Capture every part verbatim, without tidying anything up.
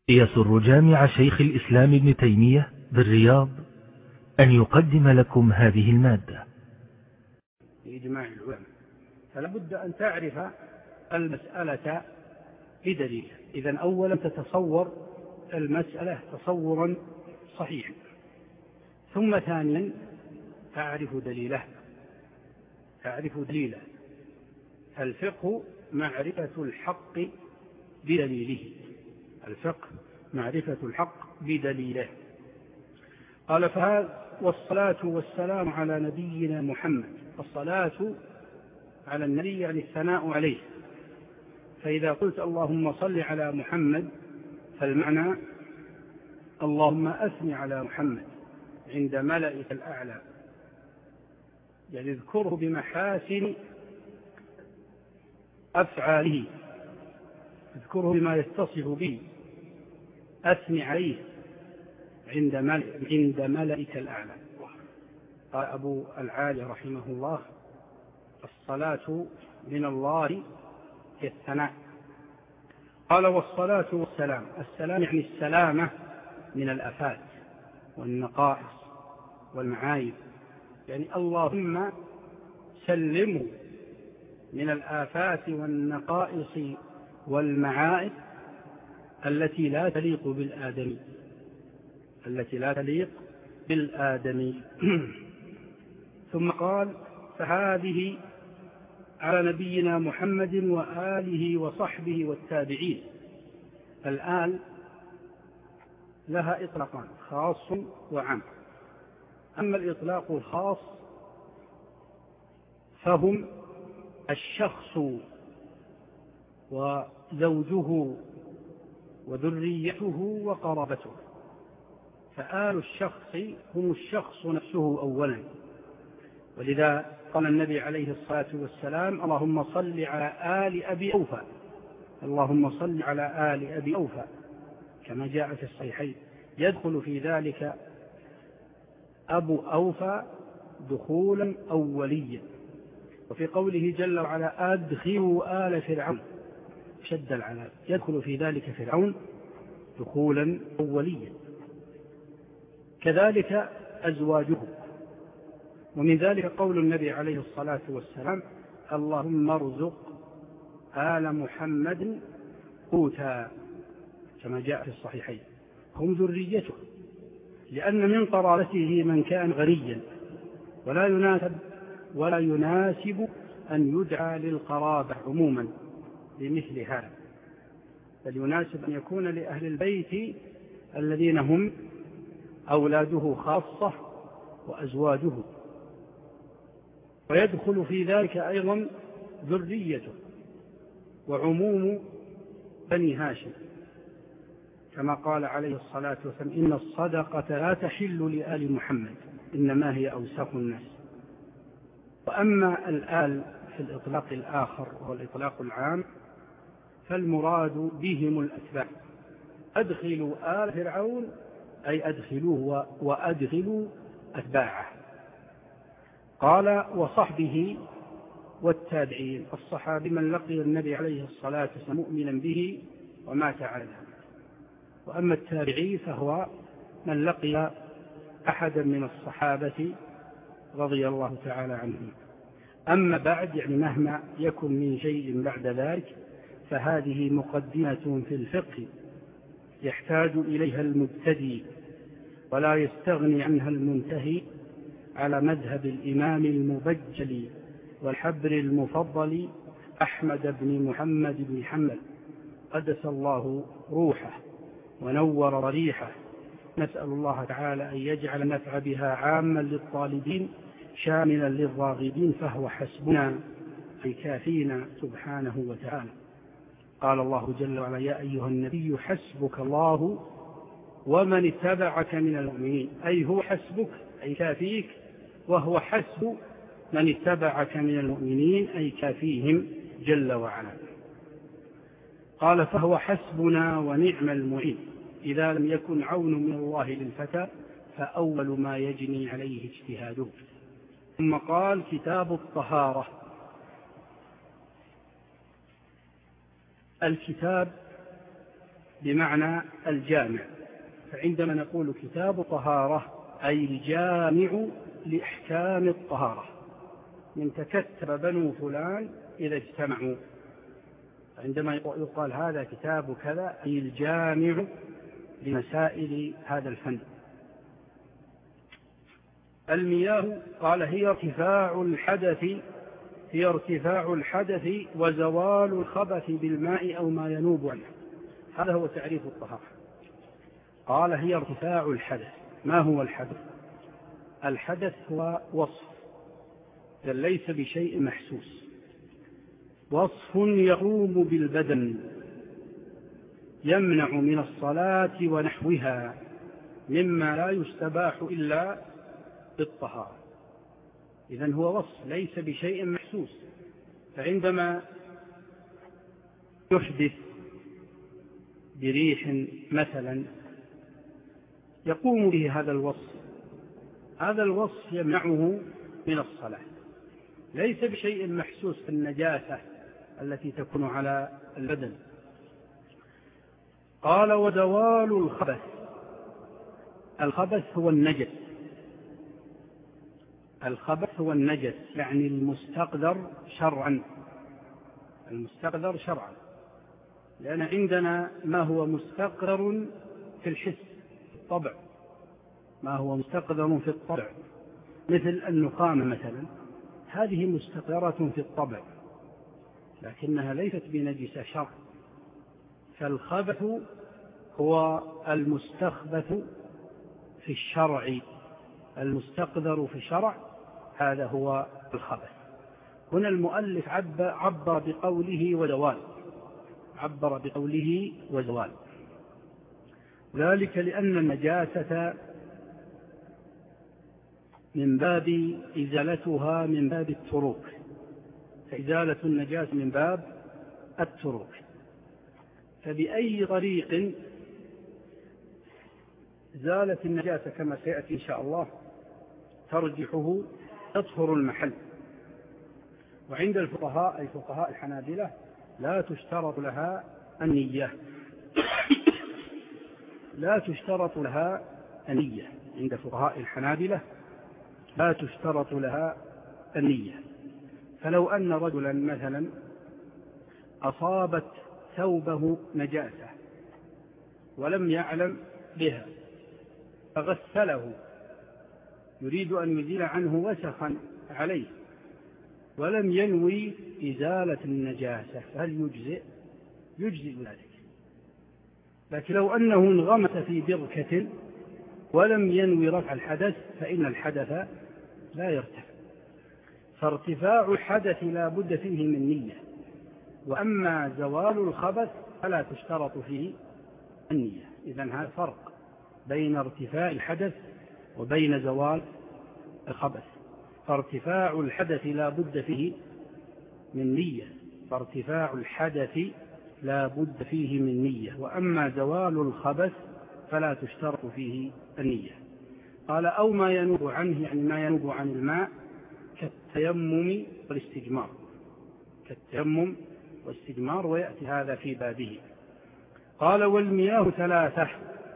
يسر جامع شيخ الإسلام ابن تيمية بالرياض أن يقدم لكم هذه المادة. إجماع العلماء، فلا بد أن تعرف المسألة بدليل. إذن أولا تتصور المسألة تصورا صحيحا، ثم ثانيا تعرف دليله تعرف دليله الفقه معرفة الحق بدليله الفقه معرفة الحق بدليله. قال فهذا والصلاة والسلام على نبينا محمد. الصلاة على النبي يعني الثناء عليه، فإذا قلت اللهم صل على محمد فالمعنى اللهم أثني على محمد عند ملئك الأعلى، يعني اذكره بمحاسن أفعاله، اذكره بما يتصف به، أثني عليه عند عند ملئك الأعلى. قال أبو العالي رحمه الله: الصلاة من الله هي الثناء. قال والصلاة والسلام، السلام يعني السلامة من الآفات والنقائص والمعايب، يعني اللهم سلمه من الآفات والنقائص والمعائب التي لا تليق بالآدمي التي لا تليق بالآدمي ثم قال فهذه على نبينا محمد وآله وصحبه والتابعين. الآل لها إطلاقان، خاص وعام. أما الإطلاق الخاص فهم الشخص وزوجه وذريته وقرابته، فآل الشخص هم الشخص نفسه أولا، ولذا قال النبي عليه الصلاة والسلام: اللهم صل على آل أبي أوفى اللهم صل على آل أبي أوفى، كما جاء في الصحيحين. يدخل في ذلك أبو أوفى دخولا أوليا. وفي قوله جل وعلا: أدخلوا آل فرعون، شد العذاب، يدخل في ذلك فرعون دخولا أوليا. كذلك أزواجه. ومن ذلك قول النبي عليه الصلاة والسلام: اللهم ارزق آل محمد قوتا، كما جاء في الصحيحين. هم ذريته، لأن من قرابته من كان غنيا، ولا يناسب ولا يناسب أن يدعى للقرابة عموما بمثل هذا، بل يناسب أن يكون لأهل البيت الذين هم أولاده خاصة وأزواجه. ويدخل في ذلك أيضا ذريته وعموم بني هاشم، كما قال عليه الصلاة والسلام: إن الصدقة لا تحل لآل محمد إنما هي أوساخ الناس. وأما الآل في الإطلاق الآخر وهو الإطلاق العام فالمراد بهم الأتباع. أدخلوا آل فرعون أي أدخلوه وأدخلوا أتباعه. قال وصحبه والتابعين. الصحابي من لقي النبي عليه الصلاة والسلام مؤمنا به ومات على ذلك. وأما التابعي فهو من لقي أحدا من الصحابة رضي الله تعالى عنهم. أما بعد، يعني مهما يكن من شيء بعد ذلك، فهذه مقدمة في الفقه يحتاج إليها المبتدئ ولا يستغني عنها المنتهي، على مذهب الإمام المبجل والحبر المفضل أحمد بن محمد بن حنبل قدس الله روحه ونور ريحه. نسأل الله تعالى أن يجعل النفع بها عاما للطالبين شاملا للراغبين، فهو حسبنا أي كافينا سبحانه وتعالى. قال الله جل وعلا: يا أيها النبي حسبك الله ومن اتبعك من المؤمنين، أي هو حسبك أي كافيك، وهو حسب من اتبعك من المؤمنين أي كافيهم جل وعلا. قال فهو حسبنا ونعم المعين، إذا لم يكن عون من الله للفتى فأول ما يجني عليه اجتهاده. ثم قال كتاب الطهارة. الكتاب بمعنى الجامع. فعندما نقول كتاب طهارة أي الجامع لأحكام الطهارة، من تكتب بنو فلان إذا اجتمعوا. عندما يقال هذا كتاب كذا أي الجامع لمسائل هذا الفن. المياه قال هي ارتفاع الحدث هي ارتفاع الحدث وزوال الخبث بالماء أو ما ينوب عنه. هذا هو تعريف الطهارة. قال هي ارتفاع الحدث. ما هو الحدث؟ الحدث هو وصف ليس بشيء محسوس، وصف يقوم بالبدن يمنع من الصلاة ونحوها مما لا يستباح إلا بالطهارة. إذن هو وصف ليس بشيء محسوس. فعندما يحدث بريح مثلا يقوم به هذا الوصف، هذا الوصف يمنعه من الصلاة، ليس بشيء محسوس في النجاسة التي تكون على البدن. قال ودوال الخبث. الخبث هو النجس، الخبث هو النجس يعني المستقذر شرعا، المستقذر شرعا، لأن عندنا ما هو مستقذر في الحس في الطبع، ما هو مستقذر في الطبع مثل النخامة مثلا، هذه مستقذرة في الطبع لكنها ليست بنجسة شرعا. فالخبث هو المستخبث في الشرع، المستقذر في الشرع، هذا هو الخبث. هنا المؤلف عبر بقوله ودوال، عبر بقوله ودوال، ذلك لأن النجاسة من باب إزالتها من باب التروك، فإزالة النجاسة من باب التروك. فبأي طريق زالت النجاسة كما سيأتي إن شاء الله ترجحه تطهر المحل. وعند الفقهاء أي فقهاء الحنابلة لا تشترط لها النية، لا تشترط لها النية عند فقهاء الحنابلة لا تشترط لها النية. فلو أن رجلا مثلا أصابت ثوبه نجاسة ولم يعلم بها فغسله يريد أن يزيل عنه وسخا عليه ولم ينوي إزالة النجاسة فهل يجزئ؟ يجزئ ذلك. لكن لو أنه انغمس في بركة ولم ينوي رفع الحدث فإن الحدث لا يرتفع. فارتفاع الحدث لا بد فيه من نية، وأما زوال الخبث فلا تشترط فيه النية. إذن هذا فرق بين ارتفاع الحدث وبين زوال الخبث. فارتفاع الحدث لا بد فيه من نية، فارتفاع الحدث لا بد فيه من نية، وأما زوال الخبث فلا تشترط فيه النية. قال أو ما ينوب عنه، يعني ما ينوب عن الماء كالتيمم والاستجمار، كالتيمم والاستجمار، ويأتي هذا في بابه. قال والمياه ثلاثة: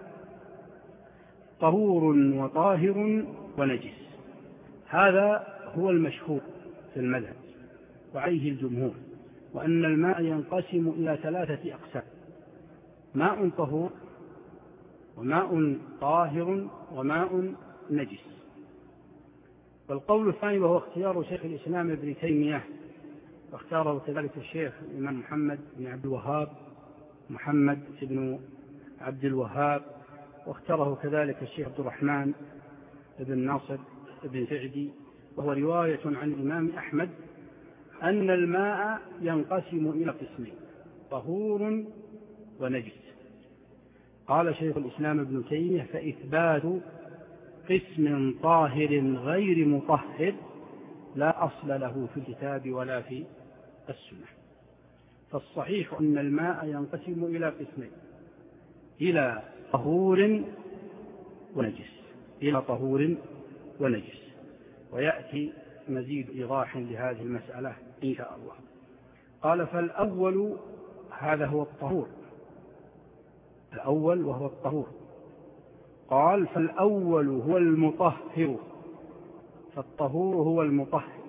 طهور وطاهر ونجس. هذا هو المشهور في المذهب وعليه الجمهور، وأن الماء ينقسم إلى ثلاثة أقسام: ماء طهور وماء طاهر وماء نجس. والقول الثاني وهو اختيار شيخ الإسلام ابن تيمية، واختاره كذلك الشيخ الإمام محمد بن عبد الوهاب محمد بن عبد الوهاب، واختاره كذلك الشيخ عبد الرحمن بن ناصر بن سعدي، وهو رواية عن الإمام أحمد أن الماء ينقسم إلى قسمين: طهور ونجس. قال شيخ الإسلام ابن تيمية: فإثبات قسم طاهر غير مطهر لا أصل له في الكتاب ولا في السنة. فالصحيح أن الماء ينقسم إلى قسمين: إلى طهور ونجس، إلى طهور ونجس. ويأتي مزيد إيضاح لهذه المسألة إن شاء الله. قال: فالأول هذا هو الطهور، الأول وهو الطهور. قال فالأول هو المطهر، فالطهور هو المطهر،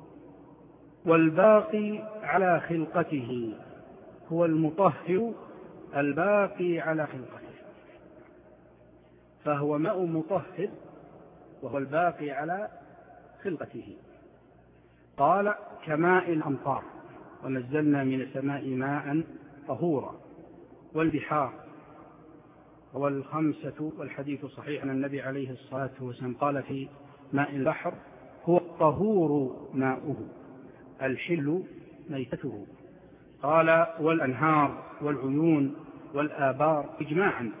والباقي على خلقته، هو المطهر الباقي على خلقته، فهو ماء مطهر وهو الباقي على خلقته. قال كماء الأمطار، ونزلنا من السماء ماء طهورا، والبحار، والخمسة، والحديث صحيح أن النبي عليه الصلاة والسلام قال في ماء البحر هو الطهور ماؤه الحل ميتته. قال والأنهار والعيون والآبار إجماعا،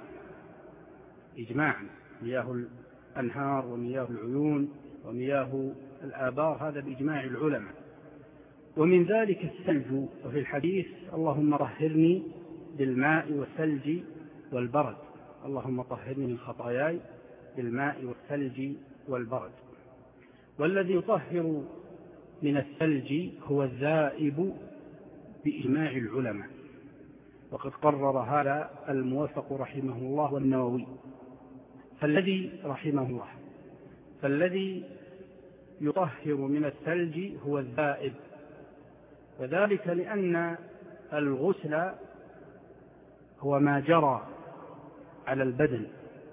إجماعا مياه الأنهار ومياه العيون ومياه الآبار هذا بإجماع العلماء. ومن ذلك الثلج، وفي الحديث اللهم طهرني بالماء والثلج والبرد، اللهم طهرني من خطاياي بالماء والثلج والبرد. والذي يطهر من الثلج هو الذائب بإجماع العلماء، وقد قرر هذا الموفق رحمه الله والنووي. فالذي رحمه الله فالذي يطهر من الثلج هو الذائب، وذلك لأن الغسل هو ما جرى على البدن،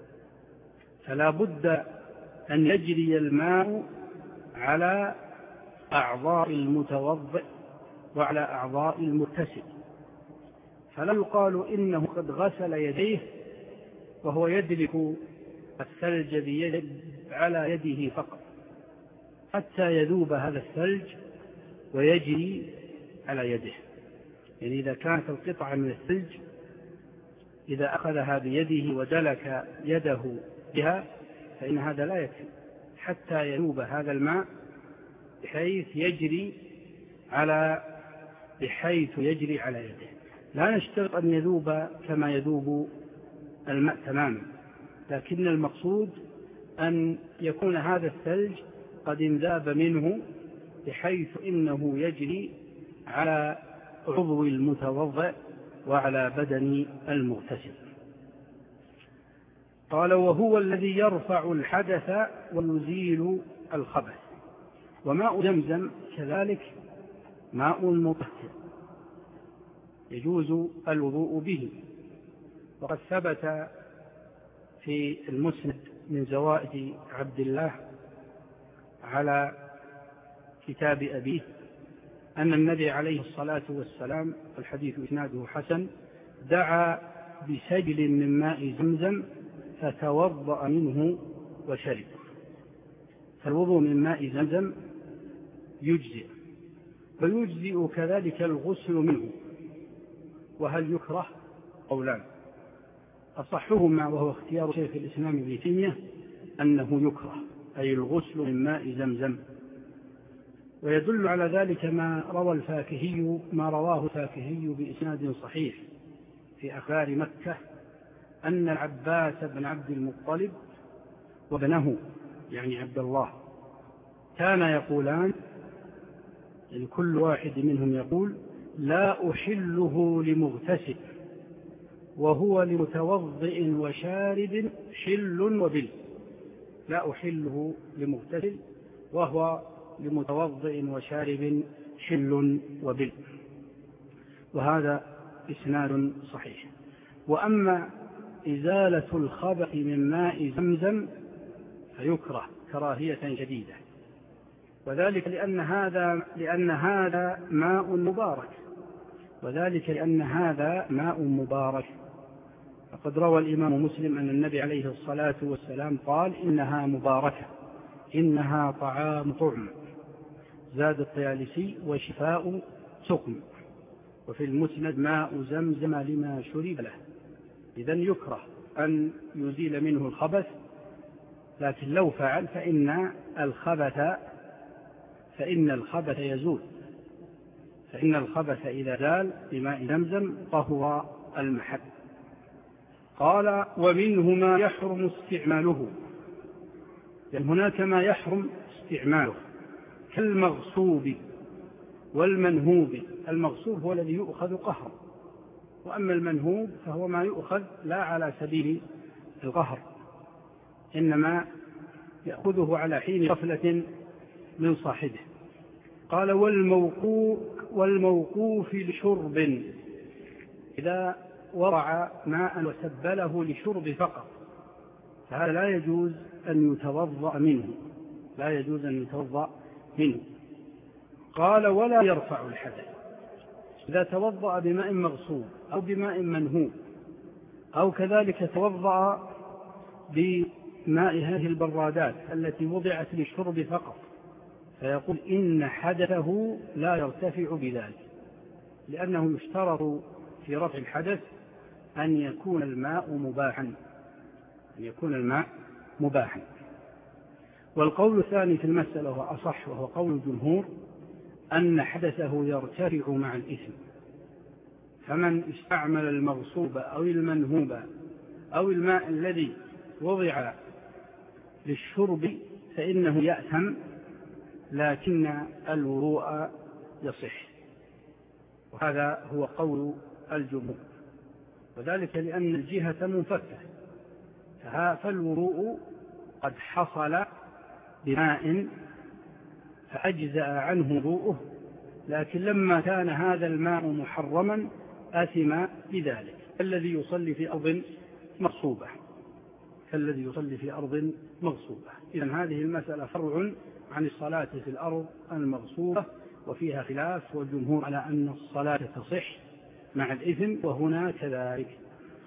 فلا بد أن يجري الماء على أعضاء المتوضئ وعلى أعضاء المغتسل، فلا يقال إنه قد غسل يديه وهو يدلك الثلج بيد على يده فقط حتى يذوب هذا الثلج ويجري على يده. يعني إذا كانت القطعة من الثلج إذا أخذها بيده ودلك يده بها فإن هذا لا يكفي حتى يذوب هذا الماء بحيث يجري على بحيث يجري على يده. لا نشترط أن يذوب كما يذوب الماء تماما، لكن المقصود أن يكون هذا الثلج قد انذاب منه بحيث إنه يجري على عضو المتوضئ وعلى بدن المغتسل. قال وهو الذي يرفع الحدث ويزيل الخبث. وماء زمزم كذلك ماء مطهر يجوز الوضوء به، وقد ثبت في المسند من زوائد عبد الله على كتاب أبيه أن النبي عليه الصلاة والسلام، الحديث إسناده حسن، دعا بسجل من ماء زمزم فتوضأ منه وشرب. فالوضوء من ماء زمزم يجزئ، ويجزئ كذلك الغسل منه. وهل يكره؟ قولان، أصحهما وهو اختيار شيخ الإسلام ابن تيمية أنه يكره، أي الغسل من ماء زمزم. ويدل على ذلك ما روى الفاكهي ما رواه الفاكهي بإسناد صحيح في أخبار مكة أن العباس بن عبد المطلب وابنه يعني عبد الله كان يقولان، يعني كل واحد منهم يقول لا أحله لمغتسل وهو لمتوضئ وشارب حل وبل. لا أحله لمغتسل وهو لمتوضئ وشارب حل وبل، وهذا إسناد صحيح. وأما إزالة الخبث من ماء زمزم فيكره كراهية شديدة، وذلك لأن هذا لأن هذا ماء مبارك وذلك لأن هذا ماء مبارك. فقد روى الإمام مسلم أن النبي عليه الصلاة والسلام قال إنها مباركة، إنها طعام طعم، زاد الطيالسي وشفاء سقم. وفي المسند ماء زمزم لما شرب له. إذن يكره أن يزيل منه الخبث، لكن لو فعل فإن الخبث فإن الخبث يزول، فإن الخبث إذا زال بماء زمزم طهر المحل. قال ومنه ما يحرم استعماله، يعني هناك ما يحرم استعماله كالمغصوب والمنهوب. المغصوب هو الذي يؤخذ قهرا، وأما المنهوب فهو ما يؤخذ لا على سبيل القهر، إنما يأخذه على حين غفلة من صاحبه. قال والموقوف, والموقوف لشرب، إذا وضع ماء وسبله لشرب فقط فهذا لا يجوز أن يتوضأ منه، لا يجوز أن يتوضأ منه. قال ولا يرفع الحدث، إذا توضأ بماء مغصوب أو بماء منهوب أو كذلك توضأ بماء هذه البرادات التي وضعت للشرب فقط فيقول إن حدثه لا يرتفع بذلك، لأنه يشترط في رفع الحدث أن يكون الماء مباحا، أن يكون الماء مباحا. والقول الثاني في المسألة هو أصح، وهو قول الجمهور أن حدثه يرتفع مع الإثم، فمن استعمل المغصوب أو المنهوب أو الماء الذي وضع للشرب فإنه يأثم، لكن الوضوء يصح، وهذا هو قول الجمهور، وذلك لأن الجهة منفكة، فالوضوء قد حصل بماء فأجزأ عنه وضوءه، لكن لما كان هذا الماء محرما آثم بذلك، الذي يصلي في أرض مغصوبة كالذي يصلي في أرض مغصوبة. إذن هذه المسألة فرع عن الصلاة في الأرض المغصوبة، وفيها خلاف، والجمهور على أن الصلاة تصح مع الإثم، وهنا كذلك.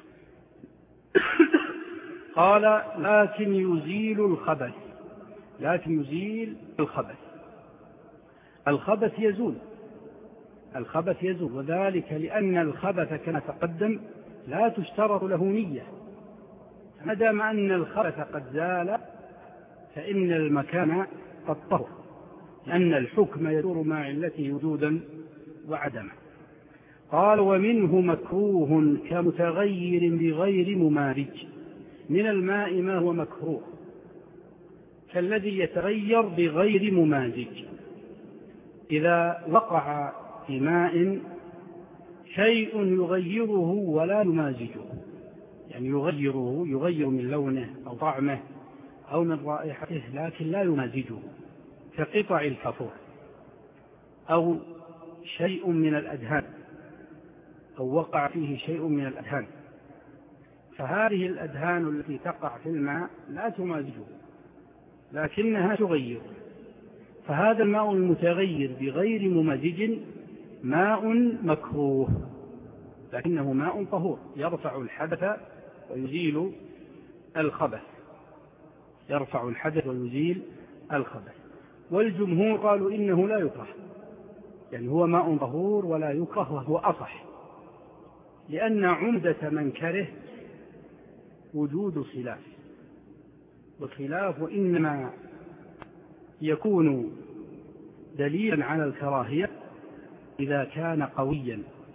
قال لكن يزيل الخبث، لكن يزيل الخبث الخبث يزول الخبث يزول وذلك لأن الخبث كما تقدم لا تشترط له نية، ما دام أن الخبث قد زال فإن المكان قد طهر، لأن الحكم يدور مع علته وجودا وعدما. قال ومنه مكروه كمتغير بغير ممارج، من الماء ما هو مكروه كالذي يتغير بغير ممازج، إذا وقع في ماء شيء يغيره ولا يمازجه، يعني يغيره يغير من لونه أو طعمه أو من رائحته لكن لا يمازجه، كقطع الكافور أو شيء من الأدهان، أو وقع فيه شيء من الأدهان، فهذه الأدهان التي تقع في الماء لا تمازجه لكنها تغير، فهذا الماء المتغير بغير ممازج ماء مكروه، لكنه ماء طهور يرفع الحدث ويزيل الخبث يرفع الحدث ويزيل الخبث. والجمهور قالوا إنه لا يكره، يعني هو ماء طهور ولا يكره، وهو أصح، لأن عمدة من كره وجود خلاف، والخلاف إنما يكون دليلا على الكراهية إذا كان قويا،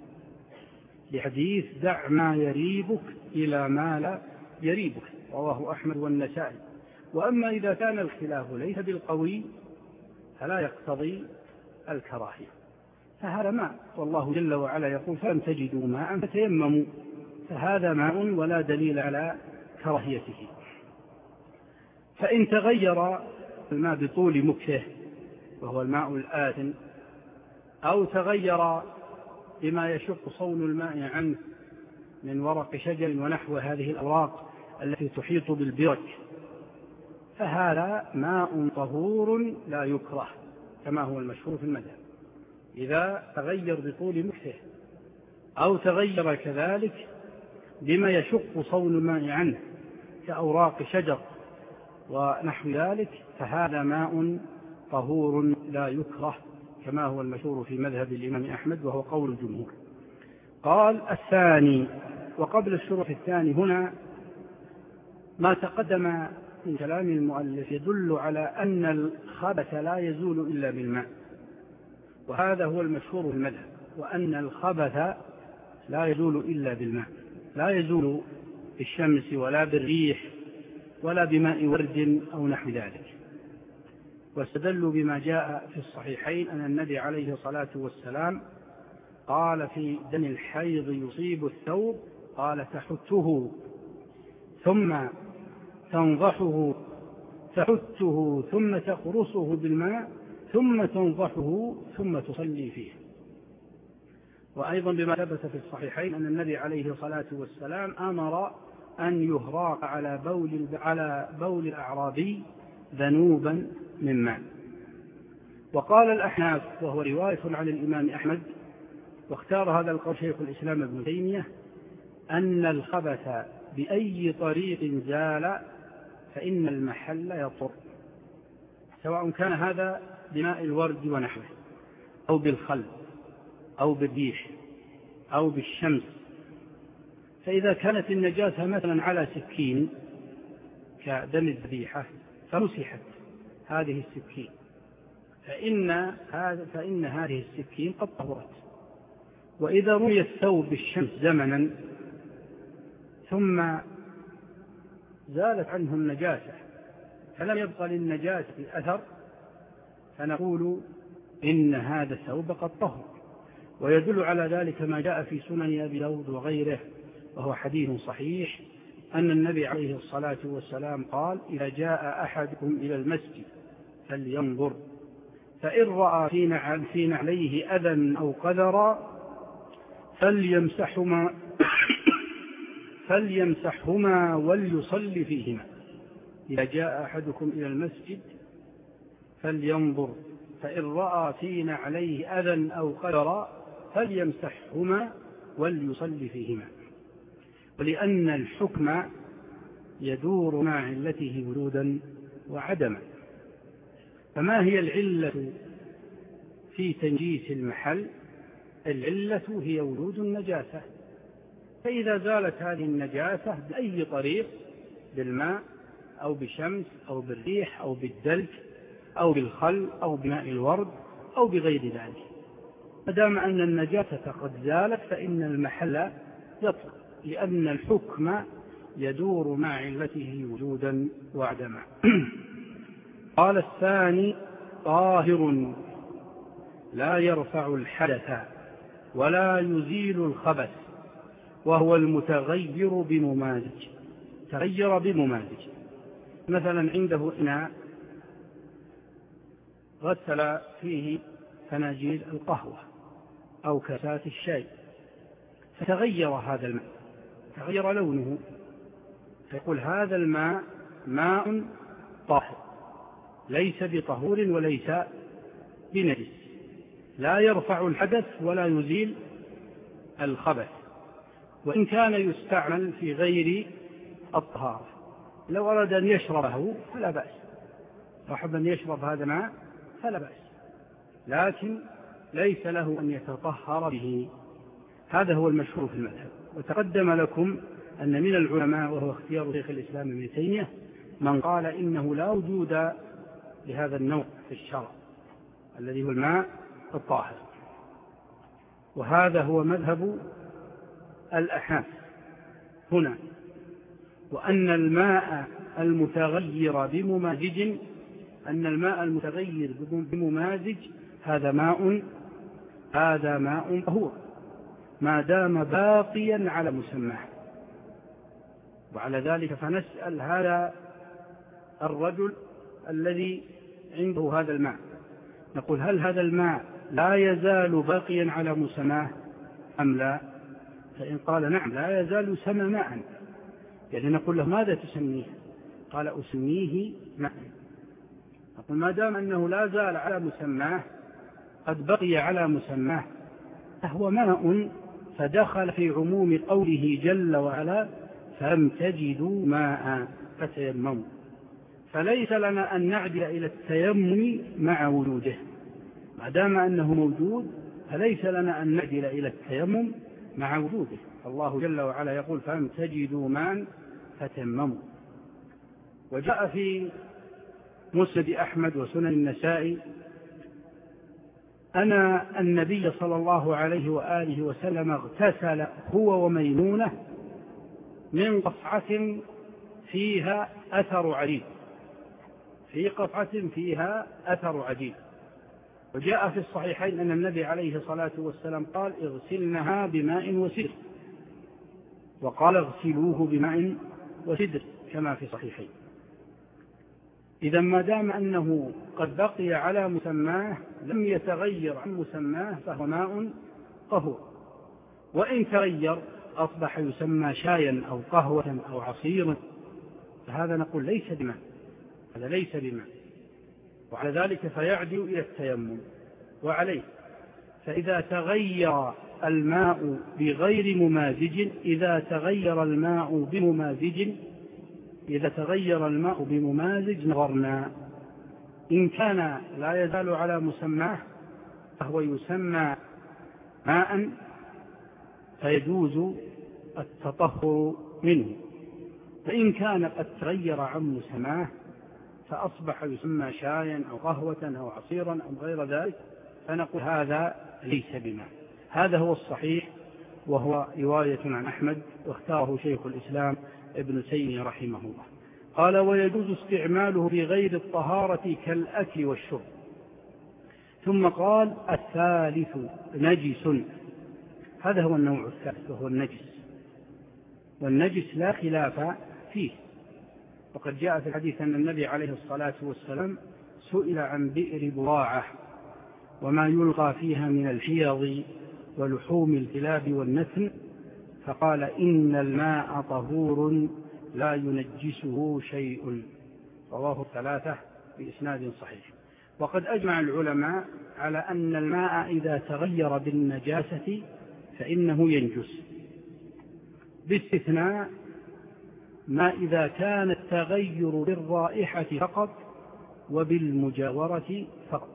لحديث دع ما يريبك إلى ما لا يريبك، رواه أحمد والنسائي. وأما إذا كان الخلاف ليس بالقوي فلا يقتضي الكراهية، فهذا ماء، والله جل وعلا يقول فلم تجدوا ماء فتيمموا، فهذا ماء ولا دليل على كراهيته. فإن تغير الماء بطول مكثه وهو الماء الآثم، أو تغير بما يشق صون الماء عنه من ورق شجر ونحو هذه الأوراق التي تحيط بالبرك، فهذا ماء طهور لا يكره كما هو المشهور في المذهب، إذا تغير بطول مكثه أو تغير كذلك بما يشق صون الماء عنه كأوراق شجر ونحو ذلك، فهذا ماء طهور لا يكره كما هو المشهور في مذهب الإمام أحمد، وهو قول الجمهور. قال الثاني، وقبل الشرط الثاني هنا ما تقدم من كلام المؤلف يدل على أن الخبث لا يزول إلا بالماء، وهذا هو المشهور في المذهب، وأن الخبث لا يزول إلا بالماء، لا يزول بالشمس ولا بالريح ولا بماء ورد أو نحو ذلك. واستدلوا بما جاء في الصحيحين أن النبي عليه الصلاة والسلام قال في دم الحيض يصيب الثوب، قال تحته ثم تنضحه تحته ثم تقرصه بالماء ثم تنضحه ثم تصلي فيه. وأيضا بما ثبت في الصحيحين أن النبي عليه الصلاة والسلام أمر أن يهراق على بول على بول الأعرابي ذنوبا من ماء. وقال الأحناف وهو رواية عن الإمام أحمد، واختار هذا القول شيخ الإسلام ابن تيمية، أن الخبث بأي طريق زال فإن المحل يطر، سواء كان هذا بماء الورد ونحوه أو بالخل أو بالريح أو بالشمس. فإذا كانت النجاسة مثلا على سكين كدم الذبيحة فمسحت هذه السكين فإن, هذا فإن هذه السكين قد طهرت. وإذا رمي الثوب بالشمس زمنا ثم زالت عنه النجاسة فلم يبقى للنجاسة أثر فنقول إن هذا الثوب قد طهر. ويدل على ذلك ما جاء في سنن أبي داود وغيره وهو حديث صحيح أن النبي عليه الصلاة والسلام قال: إذا جاء أحدكم إلى المسجد فلينظر فإن رأى في نعليه أذى أو قذرا فليمسحهما فليمسحهما وليصلي فيهما. إذا جاء أحدكم إلى المسجد فلينظر فإن رأى في نعليه أذى أو قذرا فليمسحهما وليصلي فيهما. ولأن الحكم يدور مع علته وجودا وعدما. فما هي العلة في تنجيس المحل؟ العلة هي وجود النجاسة، فإذا زالت هذه النجاسة بأي طريق، بالماء أو بشمس أو بالريح أو بالدلك أو بالخل أو بماء الورد أو بغير ذلك، مادام أن النجاسة قد زالت فإن المحل يطهر، لأن الحكم يدور مع علته وجودا وعدما. قال الثاني: طاهر لا يرفع الحدث ولا يزيل الخبث، وهو المتغير بممازج. تغير بممازج، مثلا عنده إناء غسل فيه فناجيل القهوة أو كاسات الشاي فتغير هذا الماء، تغير لونه، فيقول هذا الماء ماء طاهر ليس بطهور وليس بنجس، لا يرفع الحدث ولا يزيل الخبث، وإن كان يستعمل في غير الطهارة. لو أراد أن يشربه فلا بأس، رحب أن يشرب هذا الماء فلا بأس، لكن ليس له أن يتطهر به. هذا هو المشهور في المذهب. وتقدم لكم أن من العلماء، وهو اختيار شيخ الإسلام ابن تيمية، من قال إنه لا وجود لهذا النوع في الشرع الذي هو الماء الطاهر، وهذا هو مذهب الأحناف هنا. وأن الماء المتغير بممازج أن الماء المتغير بممازج هذا ماء هذا ماء طهور ما دام باقيا على مسماه. وعلى ذلك فنسأل هذا الرجل الذي عنده هذا الماء، نقول: هل هذا الماء لا يزال باقيا على مسماه أم لا؟ فإن قال نعم لا يزال يسمى ماء، يعني نقول له: ماذا تسميه؟ قال: أسميه ماء. نقول: ما دام أنه لا زال على مسماه، قد بقي على مسماه، فهو ماء، فدخل في عموم قوله جل وعلا: فلم تجدوا ماء فتيمموا. فليس لنا أن نعدل إلى التيمم مع وجوده، ما دام أنه موجود فليس لنا أن نعدل إلى التيمم مع وجوده. الله جل وعلا يقول: فلم تجدوا ماء فتيمموا. وجاء في مسند أحمد وسنن النسائي أن النبي صلى الله عليه وآله وسلم اغتسل هو وميمونة من قصعة فيها أثر عجيب، في قطعة فيها أثر عجيب، وجاء في الصحيحين أن النبي عليه الصلاة والسلام قال اغسلنها بماء وسدر، وقال اغسلوه بماء وسدر كما في صحيحين. إذا ما دام أنه قد بقي على مسماه لم يتغير عن مسماه فهو ماء طهور، وإن تغير أصبح يسمى شايا أو قهوة أو عصيرا فهذا نقول ليس بماء، هذا ليس بماء، وعلى ذلك فيعدل إلى التيمم. وعليه فإذا تغير الماء بغير ممازج إذا تغير الماء بممازج إذا تغير الماء بممازج نظرنا، إن كان لا يزال على مسماه فهو يسمى ماء فيجوز التطهر منه، فإن كان قد تغير عن مسماه فأصبح يسمى شايا أو قهوة أو عصيرا أو غير ذلك فنقول هذا ليس بماء. هذا هو الصحيح، وهو رواية عن أحمد واختاره شيخ الإسلام ابن تيمية رحمه الله. قال ويجوز استعماله في غير الطهارة كالأكل والشرب. ثم قال الثالث نجس، هذا هو النوع الثالث وهو النجس، والنجس لا خلاف فيه، وقد جاء في الحديث أن النبي عليه الصلاة والسلام سئل عن بئر بضاعة وما يلقى فيها من الحيض ولحوم الكلاب والنتن فقال إن الماء طهور لا ينجسه شيء، رواه الثلاثة بإسناد صحيح. وقد أجمع العلماء على أن الماء إذا تغير بالنجاسة فإنه ينجس، باستثناء ما إذا كان التغير بالرائحة فقط وبالمجاورة فقط.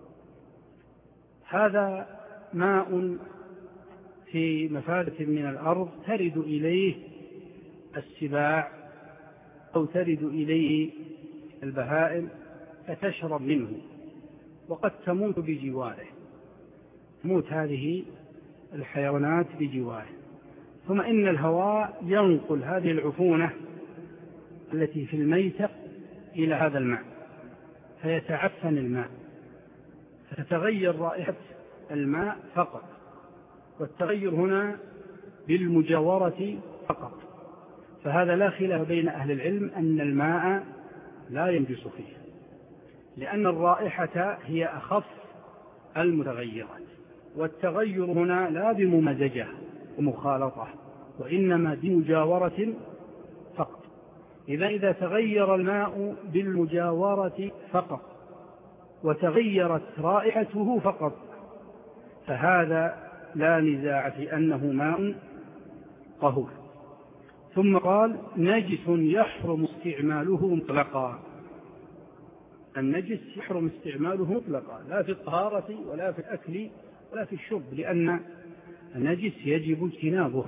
هذا ماء في مفادة من الأرض ترد إليه السباع أو ترد إليه البهائم فتشرب منه وقد تموت بجواره، تموت هذه الحيوانات بجواره، ثم إن الهواء ينقل هذه العفونة التي في الميتة إلى هذا الماء فيتعفن الماء فتتغير رائحة الماء فقط، والتغير هنا بالمجاورة فقط، فهذا لا خلاف بين أهل العلم أن الماء لا ينجس فيه، لأن الرائحة هي أخف المتغيرات، والتغير هنا لا بممزجة ومخالطة وإنما بمجاورة فقط. إذا إذا تغير الماء بالمجاورة فقط وتغيرت رائحته فقط فهذا لا نزاع في أنه ماء طهور. ثم قال نجس يحرم استعماله مطلقا، النجس يحرم استعماله مطلقا لا في الطهارة ولا في الأكل ولا في الشرب، لأن النجس يجب اجتنابه.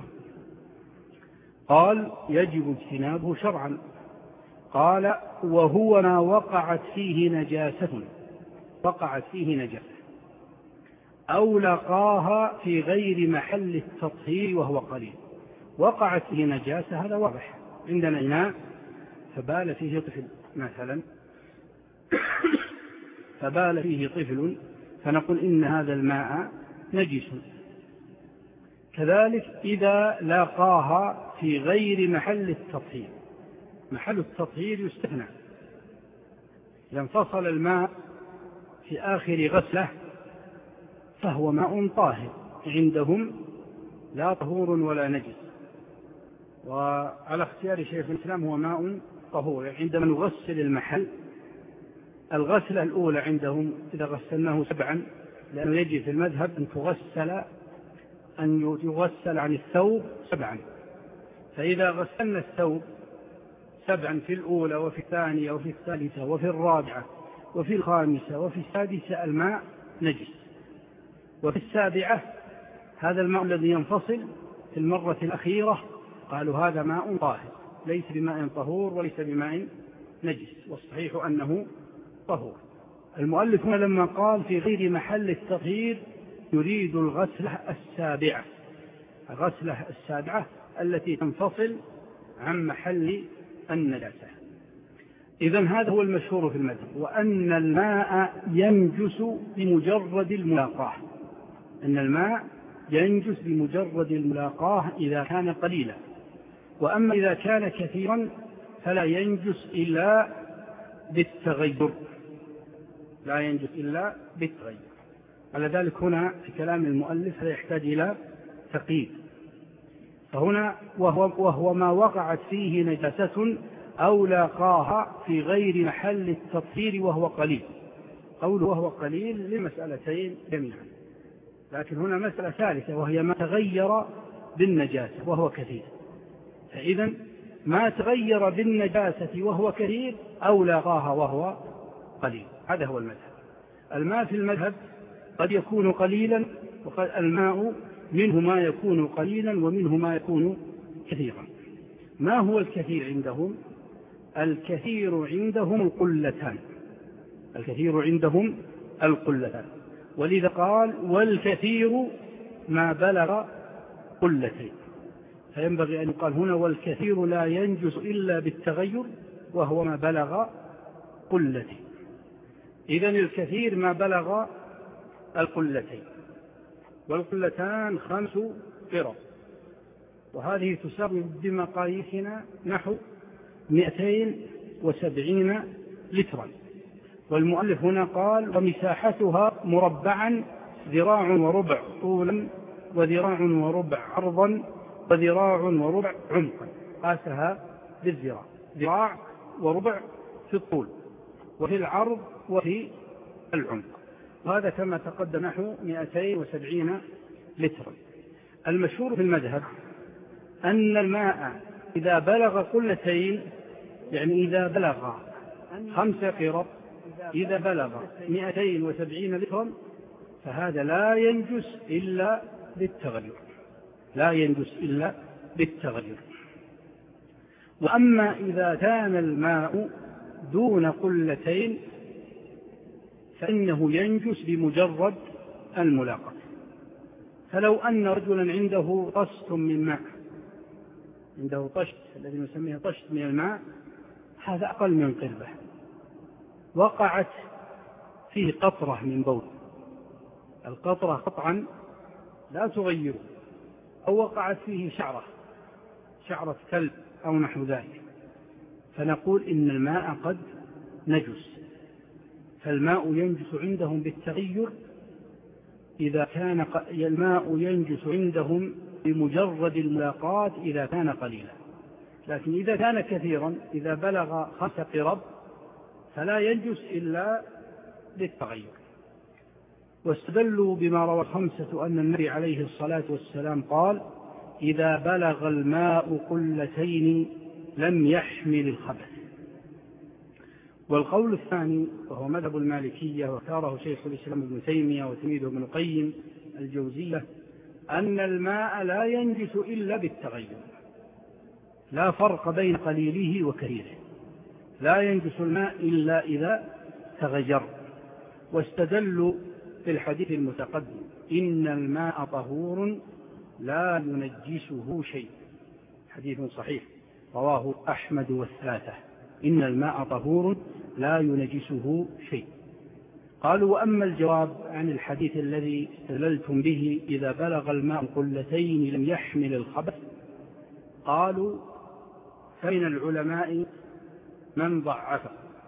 قال يجب اجتنابه شرعا. قال وهو ما وقعت فيه نجاسة، وقعت فيه نجاسة أو لقاها في غير محل التطهير وهو قليل. وقعت فيه نجاسة هذا واضح، عندنا إناء فبال فيه طفل مثلا فبال فيه طفل فنقول إن هذا الماء نجس. كذلك إذا لاقاها في غير محل التطهير، محل التطهير يستثنى، إذا انفصل الماء في آخر غسلة فهو ماء طاهر عندهم لا طهور ولا نجس، وعلى اختيار شيخ الإسلام هو ماء طهور. عندما نغسل المحل الغسلة الأولى عندهم إذا غسلناه سبعا، لأنه يجي في المذهب أن تغسل أن يغسل عن الثوب سبعا، فإذا غسلنا الثوب سبعا في الأولى وفي الثانية وفي الثالثة وفي الرابعة وفي الخامسة وفي السادسة الماء نجس، وفي السابعة هذا الماء الذي ينفصل في المرة الأخيرة قالوا هذا ماء طاهر ليس بماء طهور وليس بماء نجس، والصحيح أنه طهور. المؤلف هنا لما قال في غير محل التطهير يريد الغسلة السابعة، الغسلة السابعة التي تنفصل عن محل النجاسة. إذن هذا هو المشهور في المذهب، وأن الماء ينجس بمجرد الملاقاة، أن الماء ينجس بمجرد الملاقاة إذا كان قليلا، وأما إذا كان كثيرا فلا ينجس إلا بالتغير، لا ينجس إلا بالتغير. على ذلك هنا في كلام المؤلف لا يحتاج إلى تقييد، فهنا وهو, وهو ما وقعت فيه نجاسة أو لاقاها في غير محل التطهير وهو قليل. قوله وهو قليل لمسألتين جميعا، لكن هنا مسألة ثالثة وهي ما تغير بالنجاسة وهو كثير. فإذا ما تغير بالنجاسة وهو كثير أو لاقاها وهو قليل، هذا هو المذهب. الماء في المذهب قد يكون قليلا، وقد الماء منه ما يكون قليلا ومنه ما يكون كثيرا. ما هو الكثير عندهم؟ الكثير عندهم القلتان، الكثير عندهم القلتان، ولذا قال والكثير ما بلغ قلتين، فينبغي أن يقال هنا والكثير لا ينجس إلا بالتغير وهو ما بلغ قلتين. إذن الكثير ما بلغ القلتين، والقلتان خمس قرب، وهذه تساوي بمقاييسنا نحو مئتين وسبعين لترا. والمؤلف هنا قال ومساحتها مربعا ذراع وربع طولا وذراع وربع عرضا وذراع وربع عمقا، قاسها بالذراع، ذراع وربع في الطول وفي العرض وفي العمق، وهذا كما تقدم نحو مئتين وسبعين لترا. المشهور في المذهب أن الماء إذا بلغ قلتين، يعني إذا بلغ خمس قرب، إذا بلغ مئتين وسبعين لترا فهذا لا ينجس إلا بالتغير، لا ينجس إلا بالتغير. وأما إذا كان الماء دون قلتين فإنه ينجس بمجرد الملاقاة. فلو أن رجلا عنده طشت من ماء، عنده طشت الذي نسميه طشت من الماء، هذا أقل من قربة، وقعت فيه قطرة من بول، القطرة قطعا لا تغيره، أو وقعت فيه شعرة شعرة كلب أو نحو ذلك، فنقول إن الماء قد نجس. فالماء ينجس عندهم بالتغير إذا كان الماء ينجس عندهم بمجرد الملاقاة إذا كان قليلا، لكن إذا كان كثيرا إذا بلغ خمس قرب فلا ينجس إلا بالتغير. واستدلوا بما روى الخمسة أن النبي عليه الصلاة والسلام قال إذا بلغ الماء قلتين لم يحمل الخبث. والقول الثاني وهو مذهب المالكية واختاره شيخ الإسلام ابن تيمية وتلميذه ابن القيم الجوزية أن الماء لا ينجس إلا بالتغير، لا فرق بين قليله وكثيره، لا ينجس الماء إلا إذا تغير. واستدلوا في الحديث المتقدم إن الماء طهور لا ينجسه شيء، حديث صحيح رواه أحمد والثلاثة، إن الماء طهور لا ينجسه شيء. قالوا وأما الجواب عن الحديث الذي استدللتم به إذا بلغ الماء قلتين لم يحمل الخبث، قالوا فمن العلماء من ضعفه.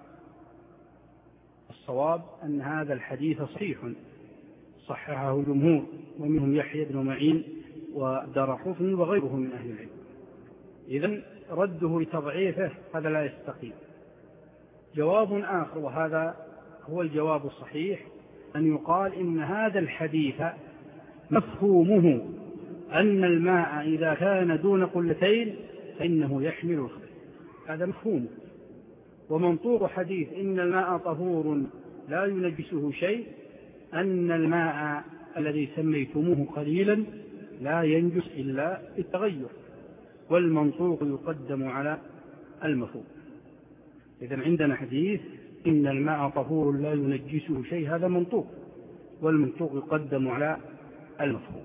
الصواب أن هذا الحديث صحيح صححه الجمهور، ومنهم يحيى بن معين ودارقطني وغيره من أهل العلم. إذن رده لتضعيفه هذا لا يستقيم. جواب آخر وهذا هو الجواب الصحيح أن يقال إن هذا الحديث مفهومه أن الماء إذا كان دون قلتين فإنه يحمل الخبث، هذا مفهومه. ومنطوق حديث إن الماء طهور لا ينجسه شيء أن الماء الذي سميتموه قليلا لا ينجس إلا بالتغير، والمنطوق يقدم على المفهوم. إذن عندنا حديث إن الماء طهور لا ينجسه شيء، هذا منطوق، والمنطوق يقدم على المفهوم.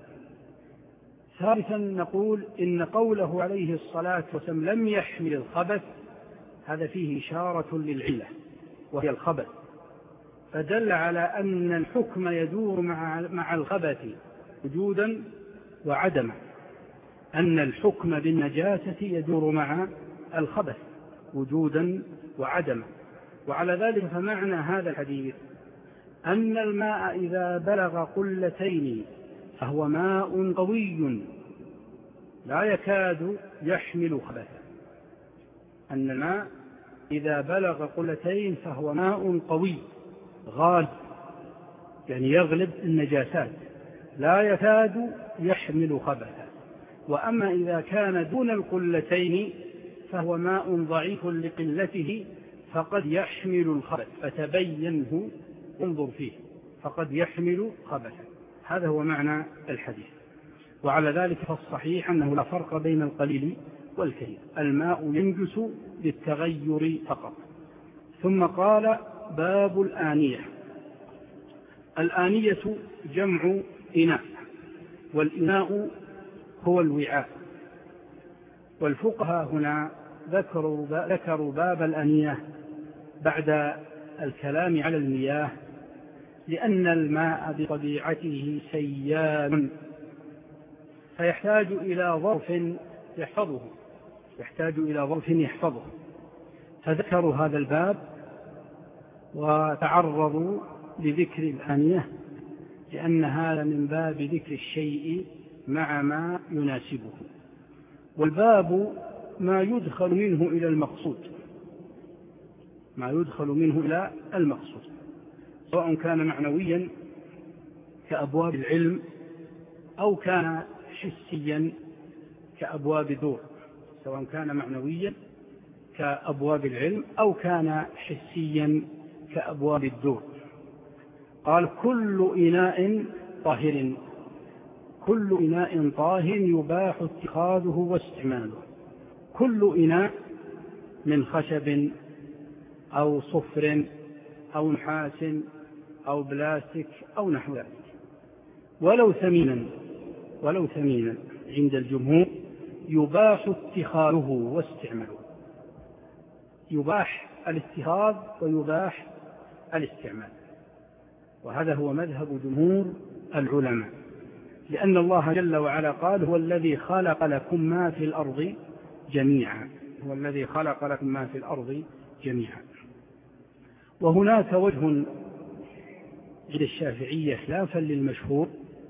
ثالثا نقول إن قوله عليه الصلاة والسلام لم يحمل الخبث هذا فيه إشارة للعلة وهي الخبث، فدل على أن الحكم يدور مع مع الخبث وجودا وعدما، أن الحكم بالنجاسة يدور مع الخبث وجودا وعدما. وعلى ذلك فمعنى هذا الحديث أن الماء إذا بلغ قلتين فهو ماء قوي لا يكاد يحمل خبثا. أن الماء إذا بلغ قلتين فهو ماء قوي غالب، يعني يغلب النجاسات، لا يكاد يحمل خبثا. وأما إذا كان دون القلتين فهو ماء ضعيف لقلته فقد يحمل الخبث، فتبينه انظر فيه، فقد يحمل خبثا. هذا هو معنى الحديث. وعلى ذلك فالصحيح أنه لا فرق بين القليل والكثير، الماء ينجس بالتغير فقط. ثم قال باب الآنية. الآنية جمع إناء، والإناء هو الوعاء. والفقهاء هنا ذكروا ذكروا باب الآنية بعد الكلام على المياه، لأن الماء بطبيعته سيال فيحتاج إلى ظرف يحفظه يحتاج إلى ظرف يحفظه فذكروا هذا الباب وتعرضوا لذكر الآنية، لأن هذا من باب ذكر الشيء مع ما يناسبه. والباب ما يدخل منه إلى المقصود ما يدخل منه إلى المقصود سواء كان معنويا كأبواب العلم أو كان حسيا كأبواب الدور، سواء كان معنويا كأبواب العلم أو كان حسيا كأبواب الدور. قال كل إناء طاهر كل إناء طاهر يباح اتخاذه واستعماله. كل إناء من خشب أو صفر أو نحاس أو بلاستيك أو نحو ذلك، ولو ثمينا ولو ثمينا عند الجمهور يباح اتخاذه واستعماله. يباح الاتخاذ ويباح الاستعمال، وهذا هو مذهب جمهور العلماء، لأن الله جل وعلا قال هو الذي خلق لكم ما في الأرض جميعا هو الذي خلق لكم ما في الأرض جميعا. وهناك وجه عند الشافعية خلافا للمشهور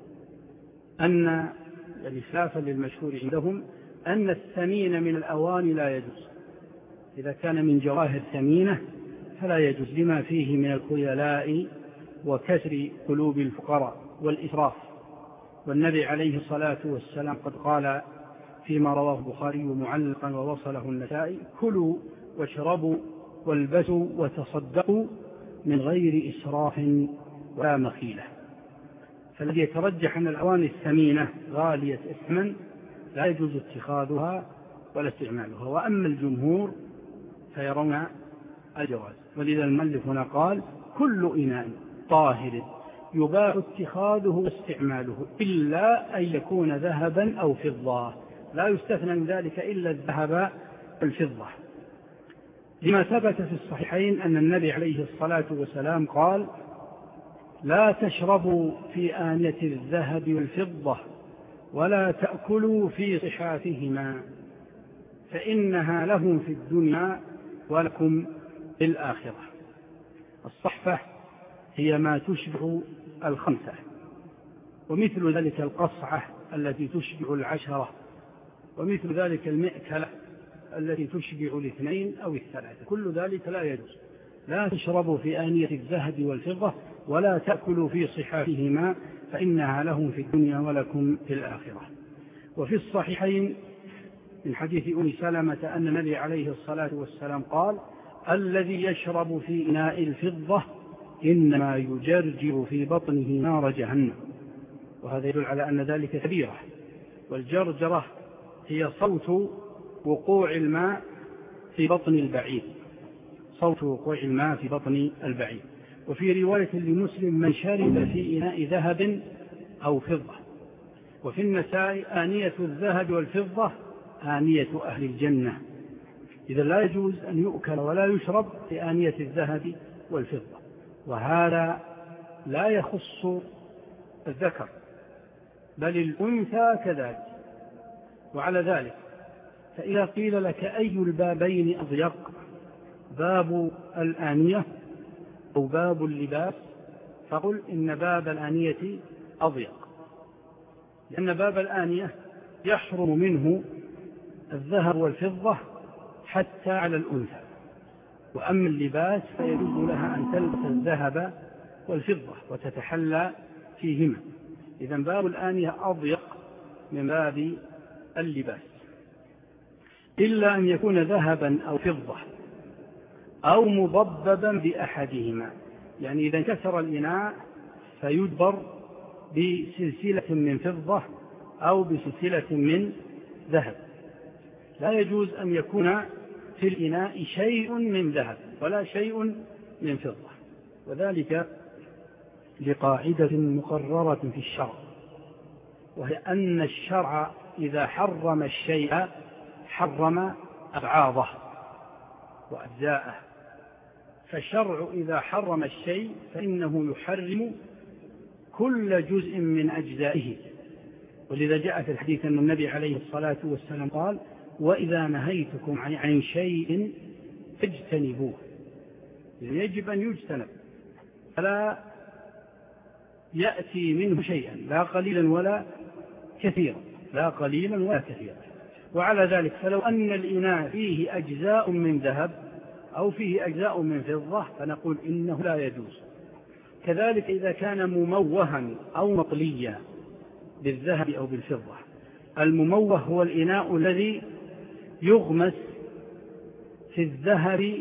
أن يعني خلافا للمشهور عندهم أن الثمين من الأواني لا يجوز، إذا كان من جواهر ثمينة فلا يجوز لما فيه من الخيلاء وكسر قلوب الفقراء والإسراف. والنبي عليه الصلاة والسلام قد قال فيما رواه البخاري معلقا ووصله النسائي: كلوا واشربوا والبسوا وتصدقوا من غير إسراف ولا مخيلة. فالذي يترجح أن الأواني الثمينة غالية إثما لا يجوز اتخاذها ولا استعمالها. وأما الجمهور فيرون الجواز، ولذا المؤلف هنا قال كل إناء طاهر يباح اتخاذه واستعماله إلا أن يكون ذهبا أو فضة، لا يستثنى من ذلك إلا الذهب والفضة، لما ثبت في الصحيحين أن النبي عليه الصلاة والسلام قال: لا تشربوا في آنية الذهب والفضة ولا تأكلوا في صحافهما فإنها لهم في الدنيا ولكم في الآخرة. الصحفة هي ما تشبع الخمسة، ومثل ذلك القصعة التي تشبع العشرة، ومثل ذلك المئكلة التي تشبع الاثنين أو الثلاثة. كل ذلك لا يجوز. لا تشربوا في آنية الذهب والفضة ولا تأكلوا في صحافهما فإنها لهم في الدنيا ولكم في الآخرة. وفي الصحيحين من حديث أم سلمة أن النبي عليه الصلاة والسلام قال: الذي يشرب في إناء الفضة إنما يجرجر في بطنه نار جهنم. وهذا يدل على أن ذلك كبيرة. والجرجرة هي صوت وقوع الماء في بطن البعير صوت وقوع الماء في بطن البعير. وفي رواية لمسلم: من شرب في إناء ذهب أو فضة. وفي النساء: آنية الذهب والفضة آنية أهل الجنة، إذا لا يجوز أن يؤكل ولا يشرب في آنية الذهب والفضة. وهذا لا يخص الذكر بل الأنثى كذلك. وعلى ذلك فإذا قيل لك أي البابين أضيق، باب الآنية أو باب اللباس، فقل إن باب الآنية أضيق، لأن باب الآنية يحرم منه الذهب والفضة حتى على الأنثى، وأما اللباس فيجوز لها أن تلبس الذهب والفضة وتتحلى فيهما. إذا باب الآنية أضيق من باب اللباس، إلا أن يكون ذهبا أو فضة أو مضببا بأحدهما، يعني إذا انكسر الإناء فيجبر بسلسلة من فضة أو بسلسلة من ذهب. لا يجوز أن يكون في الإناء شيء من ذهب ولا شيء من فضة، وذلك لقاعدة مقررة في الشرع، وهي أن الشرع إذا حرم الشيء حرم أبعاضه وأجزاءه، فالشرع إذا حرم الشيء فإنه يحرم كل جزء من أجزائه. ولذا جاء في الحديث أن النبي عليه الصلاة والسلام قال: وإذا نهيتكم عن شيء فاجتنبوه، يجب أن يجتنب، فلا يأتي منه شيئا لا قليلا ولا كثيرا، لا قليلا ولا كثيرا. وعلى ذلك فلو أن الإناء فيه أجزاء من ذهب أو فيه أجزاء من فضة فنقول إنه لا يجوز. كذلك إذا كان مموها أو مطليا بالذهب أو بالفضة. المموه هو الإناء الذي يغمس في الذهب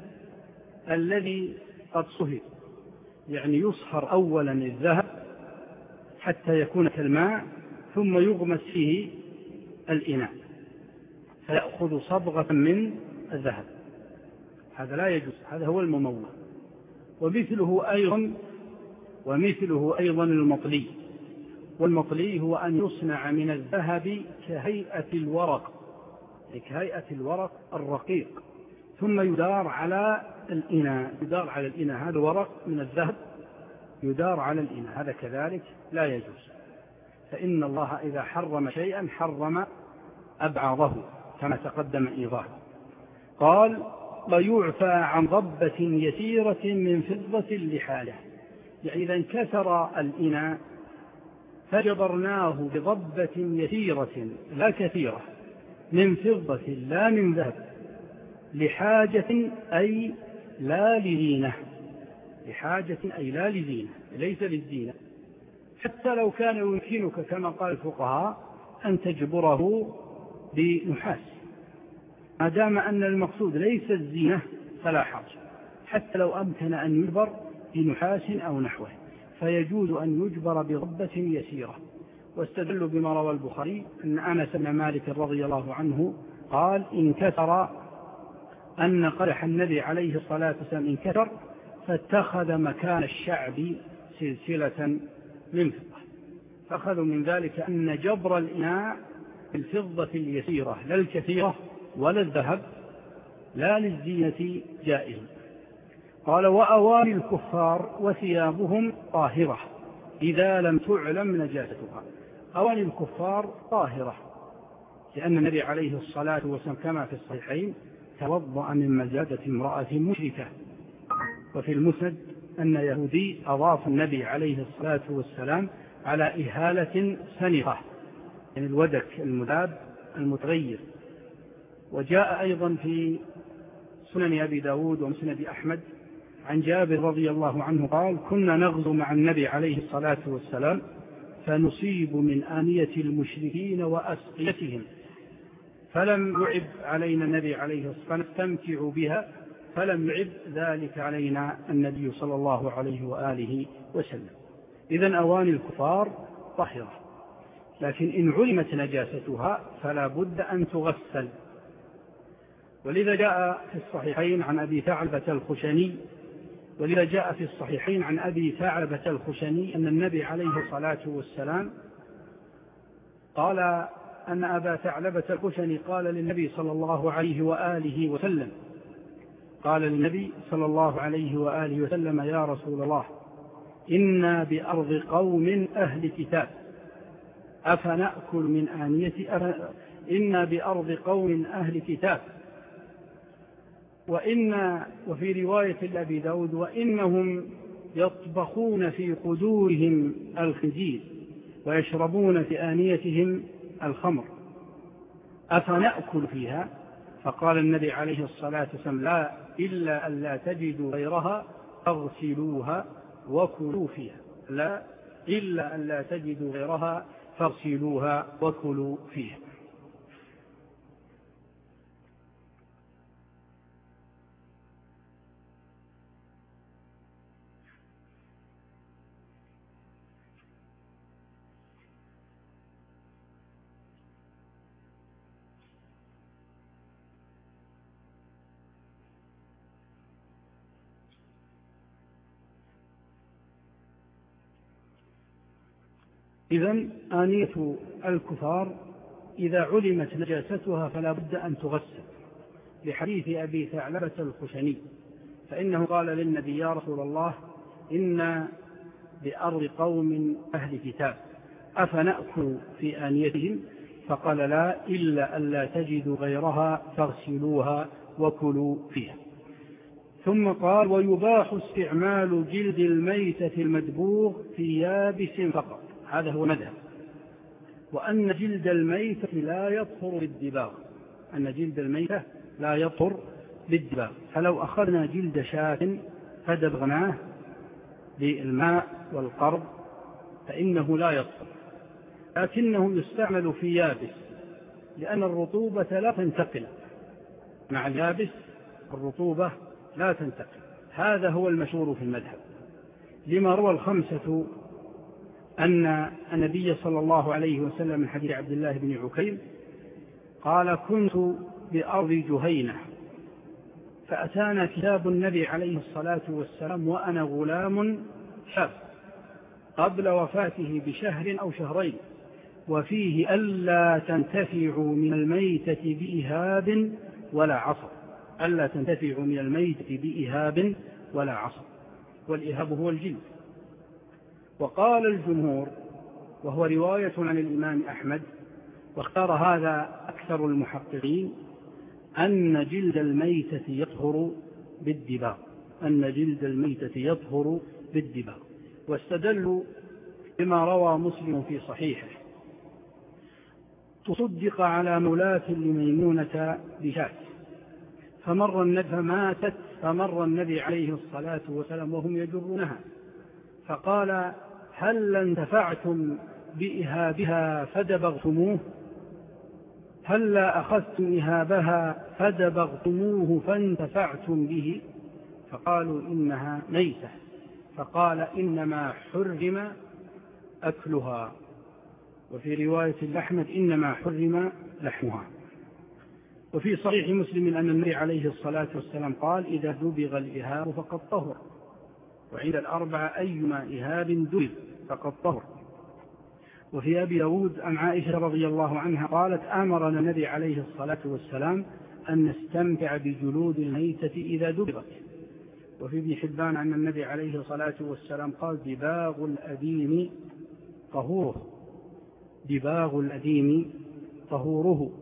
الذي قد صهر، يعني يصهر أولا الذهب حتى يكون كالماء ثم يغمس فيه الإناء فيأخذ صبغة من الذهب، هذا لا يجوز، هذا هو المموه. ومثله أيضا ومثله أيضا المطلي، والمطلي هو أن يصنع من الذهب كهيئة الورق، كهيئة الورق الرقيق، ثم يدار على الإناء يدار على الإناء هذا ورق من الذهب يدار على الإناء، هذا كذلك لا يجوز. فإن الله إذا حرم شيئا حرم أبعاضه كما تقدم إيضاحه. قال: ويعفى عن ضبة يسيرة من فضة لحاله، يعني إذا انكسر الإناء فجبرناه بضبة يسيرة لا كثيرة من فضة لا من ذهب لحاجة أي لا لزينة، لحاجة أي لا لزينة ليس للزينة، حتى لو كان يمكنك كما قال الفقهاء أن تجبره بنحاس، ما دام أن المقصود ليس الزينة فلا حرج، حتى لو أمكن أن يجبر بنحاس أو نحوه فيجوز أن يجبر بضبة يسيرة. واستدلوا بما روى البخاري أن أنس بن مالك رضي الله عنه قال: انكسر أن قدح النبي عليه الصلاة والسلام انكسر فاتخذ مكان الشعب سلسلة من فضة، فأخذوا من ذلك أن جبر الإناء بالفضة اليسيرة لا الكثيرة ولا الذهب لا للزينة جائز. قال: وأواني الكفار وثيابهم طاهرة إذا لم تعلم نجاستها. أواني الكفار طاهرة لأن النبي عليه الصلاة والسلام كما في الصحيحين توضأ من مزادة امرأة مشركة. وفي المسند أن يهودي أضاف النبي عليه الصلاة والسلام على إهالة سنقة، يعني الودك المذاب المتغير. وجاء أيضا في سنن أبي داود ومسند أحمد عن جابر رضي الله عنه قال: كنا نغزو مع النبي عليه الصلاة والسلام فنصيب من آنية المشركين وأسقيتهم، فلم يعب علينا النبي عليه الصلاة والسلام نستمتع بها، فلم يعب ذلك علينا النبي صلى الله عليه وآله وسلم. إذن أواني الكفار طاهرة، لكن إن علمت نجاستها فلا بد أن تغسل. ولذا جاء في الصحيحين عن أبي ثعلبة الخشني ولذا جاء في الصحيحين عن أبي ثعلبة الخشني أن النبي عليه الصلاة والسلام قال أن أبا ثعلبة الخشني قال للنبي صلى الله عليه وآله وسلم قال للنبي صلى الله عليه وآله وسلم يا رسول الله إنا بأرض قوم أهل كتاب أفنأكل من آنية أف... إنا بأرض قوم أهل كتاب وإن وفي رواية لأبي داود وإنهم يطبخون في قدورهم الخنزير ويشربون في آنيتهم الخمر أفنأكل فيها؟ فقال النبي عليه الصلاة والسلام لا إلا أن لا تجدوا غيرها فاغسلوها وكلوا فيها لا إلا أن لا تجدوا غيرها فاغسلوها وكلوا فيها. إذن آنية الكفار إذا علمت نجاستها فلا بد أن تغسل، لحديث أبي ثعلبة الخشني فإنه قال للنبي يا رسول الله إن بأرض قوم أهل كتاب أفنأكل في آنيتهم؟ فقال لا إلا أن لا تجدوا غيرها فاغسلوها وكلوا فيها. ثم قال ويباح استعمال جلد الميتة المدبوغ في يابس فقط، هذا هو مذهب، وأن جلد الميتة لا يطهر بالدباغ، أن جلد الميتة لا يطهر بالدباغ، فلو أخذنا جلد شاة فدبغناه بالماء والقرض فإنه لا يطهر، لكنه يستعمل في يابس لأن الرطوبة لا تنتقل مع اليابس، الرطوبة لا تنتقل. هذا هو المشهور في المذهب، لما روى الخمسة أن النبي صلى الله عليه وسلم من حديث عبد الله بن عكيم قال كنت بأرض جهينة فأتانا كتاب النبي عليه الصلاة والسلام وأنا غلام شاب قبل وفاته بشهر أو شهرين، وفيه ألا تنتفعوا من الميتة بإهاب ولا عصر، ألا تنتفعوا من الميتة بإهاب ولا عصر، والإهاب هو الجلد. وقال الجمهور وهو رواية عن الإمام أحمد واختار هذا أكثر المحققين أن جلد الميتة يطهر بالدباغ، أن جلد الميتة يطهر بالدباغ، واستدلوا بما روى مسلم في صحيحه تصدق على مولاة لميمونة بشاة فمر النبي فماتت فمر النبي عليه الصلاة والسلام وهم يجرونها فقال هل انتفعتم بإهابها فدبغتموه؟ هل لا أخذتم إهابها فدبغتموه فانتفعتم به؟ فقالوا إنها ميتة، فقال إنما حرم أكلها، وفي رواية الأحمد إنما حرم لحمها. وفي صحيح مسلم أن النبي عليه الصلاة والسلام قال إذا دبغ الإهاب فقد طهر، وعند الأربعة أيما إهاب دبغ فقد طهر. وفي أبي داود عن عائشة رضي الله عنها قالت أمرنا النبي عليه الصلاة والسلام أن نستمتع بجلود الميتة إذا دبغت. وفي ابن حبان عن النبي عليه الصلاة والسلام قال دباغ الأديم طهوره، دباغ الأديم طهوره،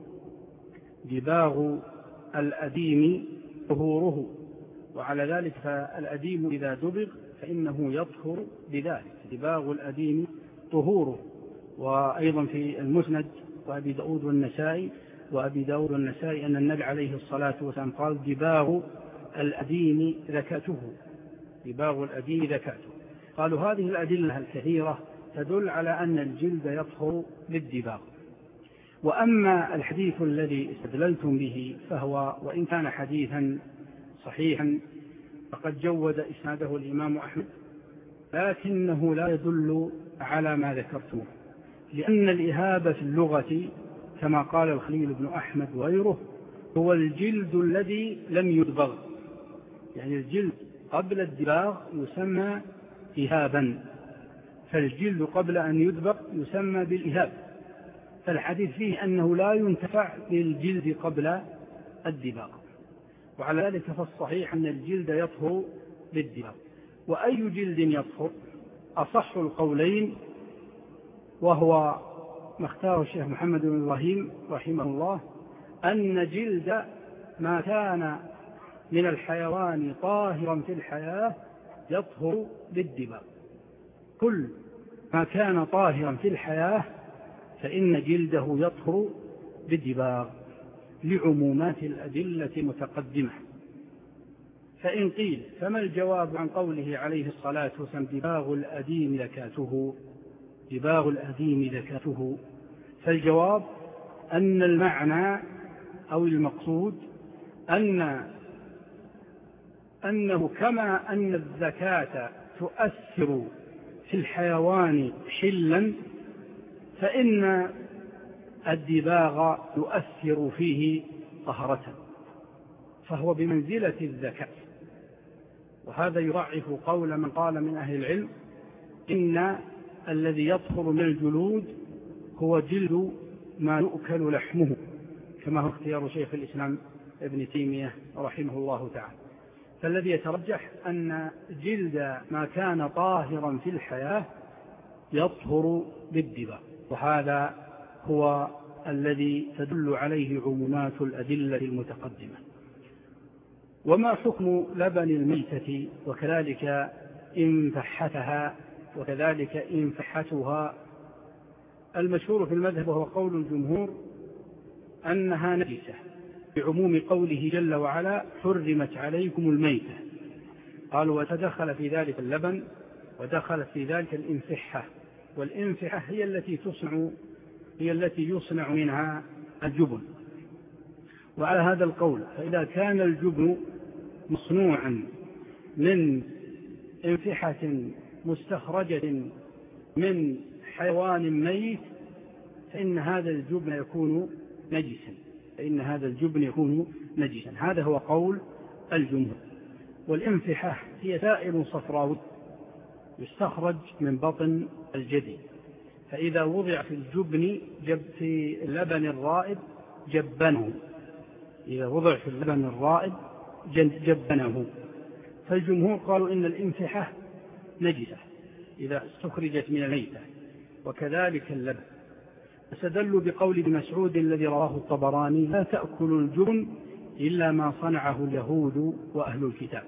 دباغ الأديم طهوره. وعلى ذلك فالأديم إذا دبغ فإنه يطهر بذلك، دباغ الأديم طهوره. وأيضا في المسند وأبي داود والنسائي وأبي داود والنسائي أن النبي عليه الصلاة والسلام قال دباغ الأديم ذكاته، دباغ الأديم ذكاته. قالوا هذه الأدلة الكثيرة تدل على أن الجلد يطهر بالدباغ. وأما الحديث الذي استدللتم به فهو وإن كان حديثا صحيحا فقد جود إسناده الإمام أحمد، لكنه لا يدل على ما ذكرتم، لأن الإهاب في اللغة كما قال الخليل بن أحمد وغيره هو الجلد الذي لم يدبغ، يعني الجلد قبل الدباغ يسمى إهابا، فالجلد قبل أن يدبغ يسمى بالإهاب. فالحديث فيه أنه لا ينتفع بالجلد قبل الدباغ، وعلى ذلك فالصحيح أن الجلد يطهر بالدباغ. وأي جلد يطهر؟ أصح القولين، وهو ما اختاره الشيخ محمد بن إبراهيم رحمه الله، أن جلد ما كان من الحيوان طاهرا في الحياة يطهر بالدباغ. كل ما كان طاهرا في الحياة فإن جلده يطهر بالدباغ لعمومات الأدلة المتقدمة. فإن قيل فما الجواب عن قوله عليه الصلاة والسلام دباغ الأديم ذكاته، دباغ الأديم ذكاته؟ فالجواب أن المعنى أو المقصود أن أنه كما أن الزكاة تؤثر في الحيوان حلا، فإن الدباغ يؤثر فيه طهرة، فهو بمنزلة الزكاة. وهذا يضعف قول من قال من أهل العلم إن الذي يطهر من الجلود هو جلد ما يؤكل لحمه، كما هو اختيار شيخ الإسلام ابن تيمية رحمه الله تعالى. فالذي يترجح أن جلد ما كان طاهرا في الحياة يطهر بالدباغ، وهذا هو الذي تدل عليه عمومات الأدلة المتقدمة. وما حكم لبن الميتة وكذلك إن فحتها وكذلك إن فحتها؟ المشهور في المذهب وهو قول الجمهور أنها نجسة، بعموم قوله جل وعلا حرمت عليكم الميتة. قالوا وتدخل في ذلك اللبن ودخلت في ذلك الإنفحة، والإنفحة هي التي تصنع هي التي يصنع منها الجبن. وعلى هذا القول فإذا كان الجبن مصنوعا من انفحة مستخرجة من حيوان ميت فإن هذا الجبن يكون نجسا فإن هذا الجبن يكون نجسا هذا هو قول الجمهور. والانفحة هي سائل صفراوي يستخرج من بطن الجدي، فإذا وضع في الجبن جب في اللبن الرائد جبنه إذا وضع في اللبن الرائد جبنه. فالجمهور قالوا إن الانفحة نجسة إذا استخرجت من الميتة، وكذلك اللبن. استدلوا بقول ابن مسعود الذي رواه الطبراني لا تأكل الجبن إلا ما صنعه اليهود وأهل الكتاب.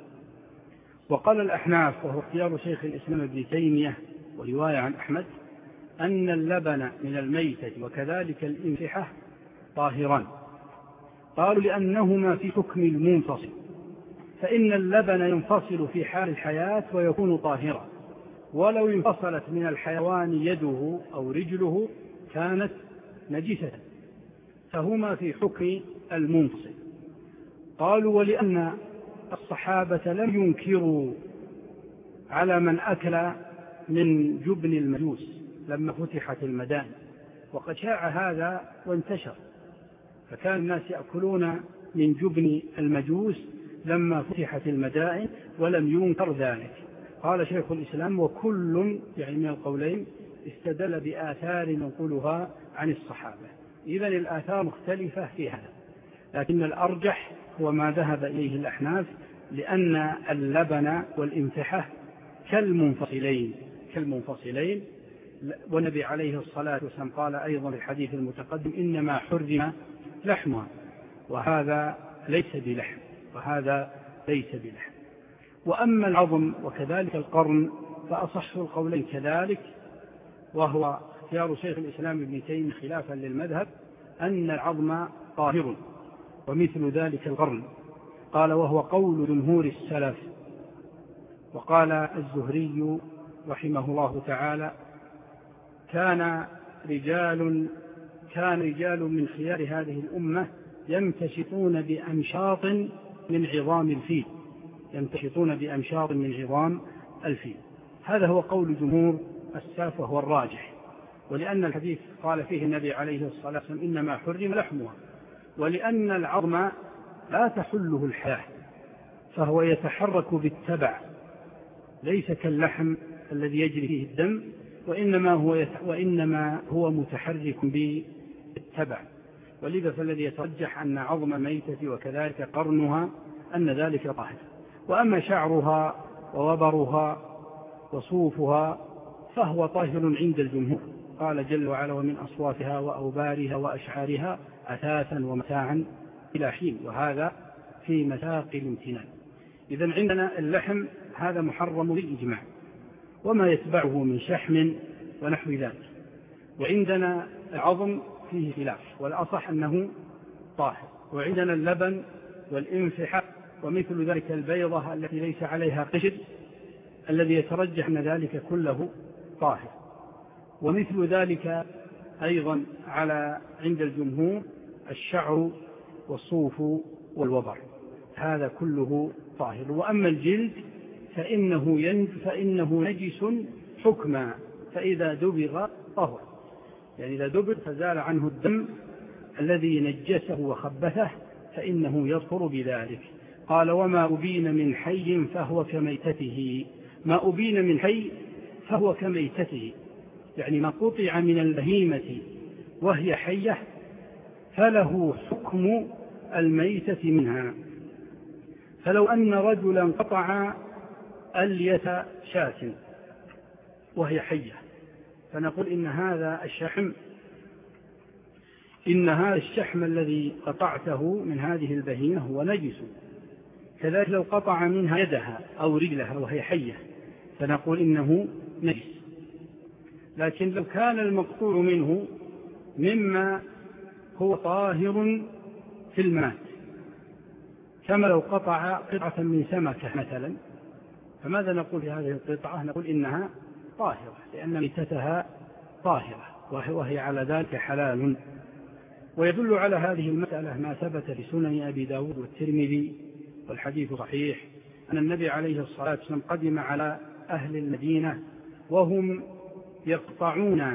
وقال الأحناف وهو اختيار شيخ الإسلام ابن تيمية ورواية عن أحمد أن اللبن من الميتة وكذلك الانفحة طاهران. قالوا لأنهما في حكم المنفصل، فإن اللبن ينفصل في حال الحياة ويكون طاهرا، ولو انفصلت من الحيوان يده أو رجله كانت نجسة، فهما في حكم المنفصل. قالوا ولأن الصحابة لم ينكروا على من أكل من جبن المجوس لما فتحت المدائن، وقد شاع هذا وانتشر، فكان الناس يأكلون من جبن المجوس لما فتحت المدائن ولم ينكر ذلك. قال شيخ الإسلام وكل يعني من القولين استدل بآثار نقولها عن الصحابة. إذن الآثار مختلفة في هذا، لكن الأرجح هو ما ذهب إليه الأحناف، لأن اللبن والانفحة كالمنفصلين كالمنفصلين والنبي عليه الصلاة والسلام قال أيضا في الحديث المتقدم إنما حرم لحمها، وهذا ليس بلحم وهذا ليس بلحم. وأما العظم وكذلك القرن فأصح القولين كذلك، وهو اختيار شيخ الإسلام ابن تيمية خلافا للمذهب أن العظم طاهر، ومثل ذلك القرن. قال وهو قول جمهور السلف. وقال الزهري رحمه الله تعالى كان رجال كان رجال من خيار هذه الأمة يمتشطون بأمشاط من عظام الفيل يمتشطون بأمشاط من عظام الفيل. هذا هو قول جمهور السلف وهو الراجح، ولأن الحديث قال فيه النبي عليه الصلاة والسلام إنما حرم لحمها، ولأن العظم لا تحله الحياة فهو يتحرك بالتبع ليس كاللحم الذي يجري فيه الدم، وإنما هو, يت... وإنما هو متحرك التبع، ولذا فالذي يترجح أن عظم الميتة وكذلك قرنها أن ذلك طاهر. وأما شعرها ووبرها وصوفها فهو طاهر عند الجمهور، قال جل وعلا: ومن أصوافها وأوبارها وأشعارها أثاثا ومتاعا إلى حين، وهذا في مساق الامتنان. إذن عندنا اللحم هذا محرم بالإجماع، وما يتبعه من شحم ونحو ذلك. وعندنا العظم فيه خلاف، والأصح أنه طاهر. وعندنا اللبن والإنفحة ومثل ذلك البيضة التي ليس عليها قشر، الذي يترجح أن ذلك كله طاهر. ومثل ذلك أيضا على عند الجمهور الشعر والصوف والوبر، هذا كله طاهر. وأما الجلد فإنه, فإنه نجس حكما، فإذا دبغ طهر، يعني إذا دبغ فزال عنه الدم الذي نجسه وخبثه فإنه يطهر بذلك. قال: وما أبين من حي فهو كميتته. ما أبين من حي فهو كميتته، يعني ما قطع من البهيمة وهي حية فله حكم الميتة منها. فلو أن رجلا قطع ألية شاة وهي حية فنقول إن هذا الشحم إن هذا الشحم الذي قطعته من هذه البهيمة هو نجس. كذلك لو قطع منها يدها أو رجلها وهي حية فنقول إنه نجس. لكن لو كان المقطوع منه مما هو طاهر في الماء، كما لو قطع قطعة من سمكة مثلا، فماذا نقول في هذه القطعة؟ نقول إنها طاهرة لأن ميتتها طاهرة وهي على ذلك حلال. ويدل على هذه المسألة ما ثبت في سنن أبي داود والترمذي والحديث صحيح أن النبي عليه الصلاة والسلام قدم على أهل المدينة وهم يقطعون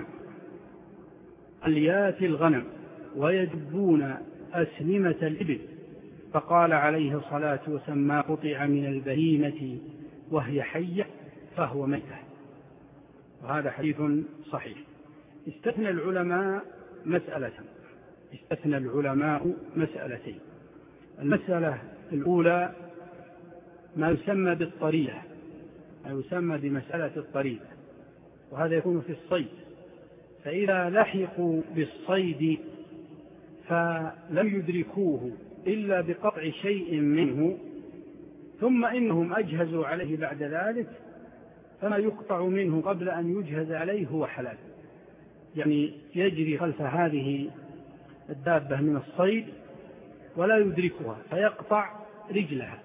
أليات الغنم ويجبون أسنمة الإبل، فقال عليه الصلاة والسلام: ما قطع من البهيمة وهي حية فهو ميتة. وهذا حديث صحيح. استثنى العلماء مسألة استثنى العلماء مسألتين. المسألة الأولى ما يسمى بالطرية، ما يسمى بمسألة الطرية، وهذا يكون في الصيد. فإذا لحقوا بالصيد فلم يدركوه إلا بقطع شيء منه ثم إنهم أجهزوا عليه بعد ذلك، فما يقطع منه قبل أن يجهز عليه هو حلال. يعني يجري خلف هذه الدابة من الصيد ولا يدركها فيقطع رجلها،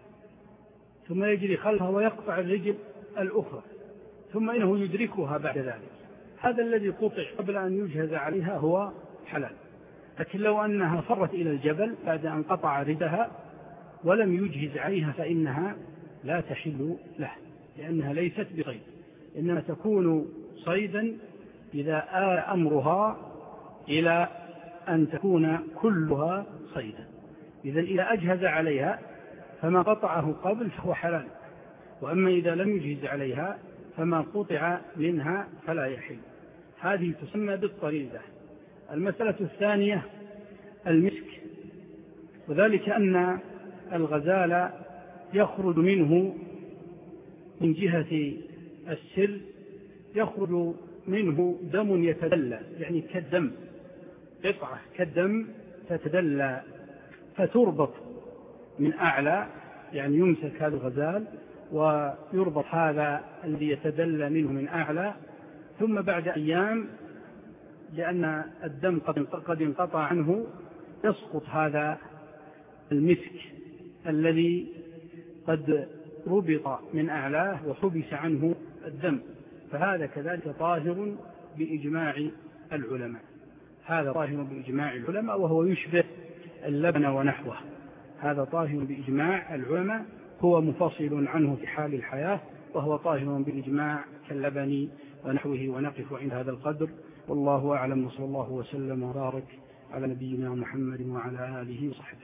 ثم يجري خلفها ويقطع الرجل الأخرى، ثم إنه يدركها بعد ذلك. هذا الذي قطع قبل أن يجهز عليها هو حلال. لكن لو أنها فرت إلى الجبل بعد أن قطع رجلها ولم يجهز عليها فإنها لا تحل له، لأنها ليست بصيد، إنما تكون صيدا إذا آل أمرها إلى أن تكون كلها صيدا. إذا إذا أجهز عليها فما قطعه قبل فهو حلال، وأما إذا لم يجهز عليها فما قطع منها فلا يحل. هذه تسمى بالطريدة. المسألة الثانية المسك، وذلك أن الغزال يخرج منه من جهة السر يخرج منه دم يتدلى، يعني كالدم، قطعة كالدم تتدلى، فتربط من أعلى، يعني يمسك هذا الغزال ويربط هذا الذي يتدلى منه من أعلى، ثم بعد أيام لأن الدم قد انقطع عنه يسقط هذا المسك الذي قد ربط من أعلاه وحبس عنه الدم، فهذا كذلك طاهر بإجماع العلماء. هذا طاهر بإجماع العلماء وهو يشبه اللبن ونحوه، هذا طاهر بإجماع العلماء، هو مفصل عنه في حال الحياة، وهو طاهر بالإجماع كاللبن ونحوه. ونقف عند هذا القدر، والله أعلم، وصلى الله وسلم وبارك على نبينا محمد وعلى آله وصحبه.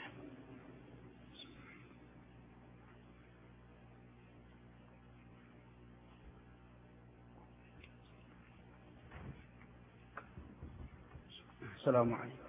والسلام عليكم.